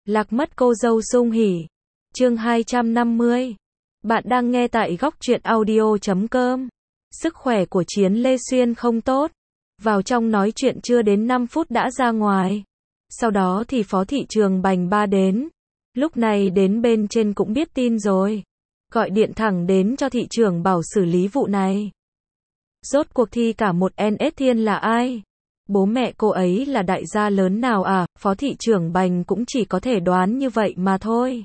Lạc mất cô dâu sung hỉ. Chương 250. Bạn đang nghe tại góc truyện audio.com. Sức khỏe của Chiến Lê Xuyên không tốt. Vào trong nói chuyện chưa đến 5 phút đã ra ngoài. Sau đó thì Phó Thị Trường Bành Ba đến. Lúc này đến bên trên cũng biết tin rồi. Gọi điện thẳng đến cho thị trưởng bảo xử lý vụ này. Rốt cuộc thì cả một NS Thiên là ai? Bố mẹ cô ấy là đại gia lớn nào à? Phó Thị trưởng Bành cũng chỉ có thể đoán như vậy mà thôi.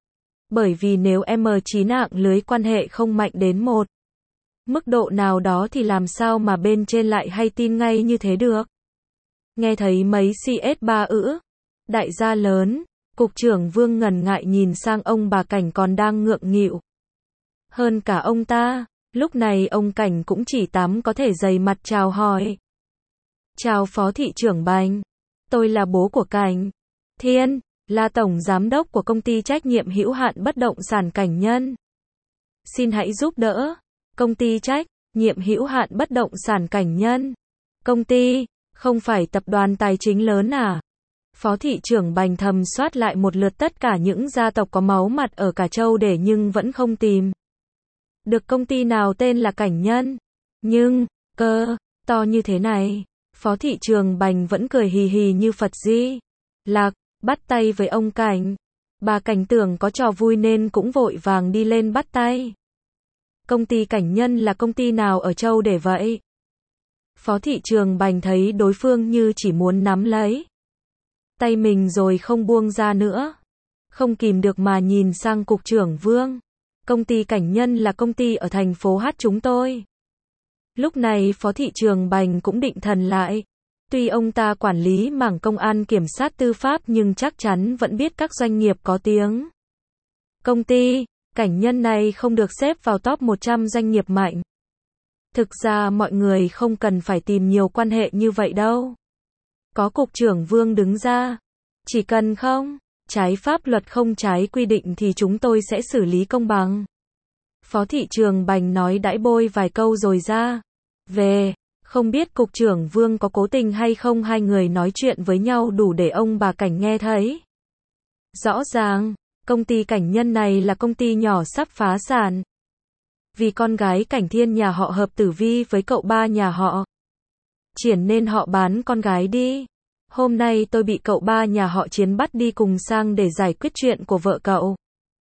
Bởi vì nếu M9 mạng lưới quan hệ không mạnh đến một mức độ nào đó thì làm sao mà bên trên lại hay tin ngay như thế được. Nghe thấy mấy CS3 đại gia lớn, cục trưởng Vương ngần ngại nhìn sang ông bà Cảnh còn đang ngượng nghịu. Hơn cả ông ta, lúc này ông Cảnh cũng chỉ có thể dày mặt chào hỏi. Chào Phó Thị trưởng Bành, tôi là bố của Cảnh Thiên, là tổng giám đốc của công ty trách nhiệm hữu hạn bất động sản Cảnh Nhân. Xin hãy giúp đỡ. Công ty trách nhiệm hữu hạn bất động sản Cảnh Nhân. Công ty, không phải tập đoàn tài chính lớn à? Phó Thị trưởng Bành thầm soát lại một lượt tất cả những gia tộc có máu mặt ở cả châu để nhưng vẫn không tìm được công ty nào tên là Cảnh Nhân. Nhưng, to như thế này, Phó Thị trưởng Bành vẫn cười hì hì như Phật Di Lặc, bắt tay với ông Cảnh. Bà Cảnh tưởng có trò vui nên cũng vội vàng đi lên bắt tay. Công ty Cảnh Nhân là công ty nào ở châu để vậy? Phó Thị trưởng Bành thấy đối phương như chỉ muốn nắm lấy tay mình rồi không buông ra nữa. Không kìm được mà nhìn sang cục trưởng Vương. Công ty Cảnh Nhân là công ty ở thành phố H chúng tôi. Lúc này Phó Thị trưởng Bành cũng định thần lại. Tuy ông ta quản lý mảng công an kiểm sát tư pháp nhưng chắc chắn vẫn biết các doanh nghiệp có tiếng. Công ty Cảnh Nhân này không được xếp vào top 100 doanh nghiệp mạnh. Thực ra mọi người không cần phải tìm nhiều quan hệ như vậy đâu. Có cục trưởng Vương đứng ra. Chỉ cần không trái pháp luật không trái quy định thì chúng tôi sẽ xử lý công bằng. Phó Thị trưởng Bành nói đãi bôi vài câu rồi ra về. Không biết cục trưởng Vương có cố tình hay không, hai người nói chuyện với nhau đủ để ông bà Cảnh nghe thấy. Rõ ràng, công ty Cảnh Nhân này là công ty nhỏ sắp phá sản. Vì con gái Cảnh Thiên nhà họ hợp tử vi với cậu ba nhà họ Triển nên họ bán con gái đi. Hôm nay tôi bị cậu ba nhà họ Chiến bắt đi cùng sang để giải quyết chuyện của vợ cậu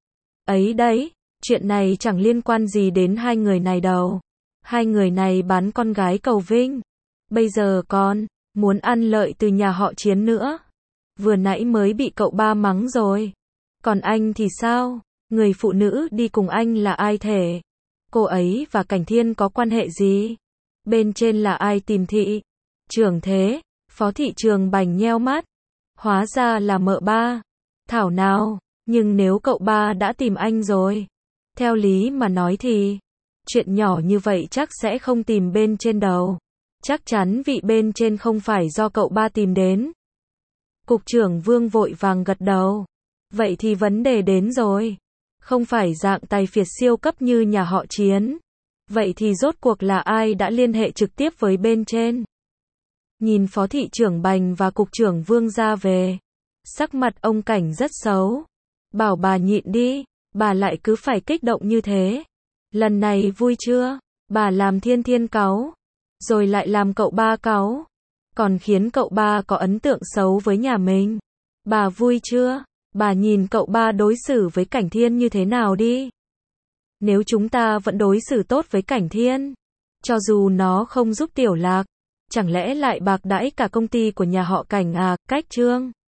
ấy đấy. Chuyện này chẳng liên quan gì đến hai người này đâu. Hai người này bán con gái cầu Vinh. Bây giờ còn muốn ăn lợi từ nhà họ Chiến nữa. Vừa nãy mới bị cậu ba mắng rồi. Còn anh thì sao? Người phụ nữ đi cùng anh là ai thể? Cô ấy và Cảnh Thiên có quan hệ gì? Bên trên là ai tìm thị trưởng thế? Phó Thị trưởng Bành nheo mắt. Hóa ra là mợ ba. Thảo nào, nhưng nếu cậu ba đã tìm anh rồi, theo lý mà nói thì chuyện nhỏ như vậy chắc sẽ không tìm bên trên đầu. Chắc chắn vị bên trên không phải do cậu ba tìm đến. Cục trưởng Vương vội vàng gật đầu. Vậy thì vấn đề đến rồi. Không phải dạng tài phiệt siêu cấp như nhà họ Chiến. Vậy thì rốt cuộc là ai đã liên hệ trực tiếp với bên trên? Nhìn Phó Thị trưởng Bành và cục trưởng Vương ra về, sắc mặt ông Cảnh rất xấu. Bảo bà nhịn đi, bà lại cứ phải kích động như thế. Lần này vui chưa? Bà làm Thiên cáu, rồi lại làm cậu ba cáu, còn khiến cậu ba có ấn tượng xấu với nhà mình. Bà vui chưa? Bà nhìn cậu ba đối xử với Cảnh Thiên như thế nào đi. Nếu chúng ta vẫn đối xử tốt với Cảnh Thiên, cho dù nó không giúp Tiểu Lạc, chẳng lẽ lại bạc đãi cả công ty của nhà họ Cảnh à? Cách Trương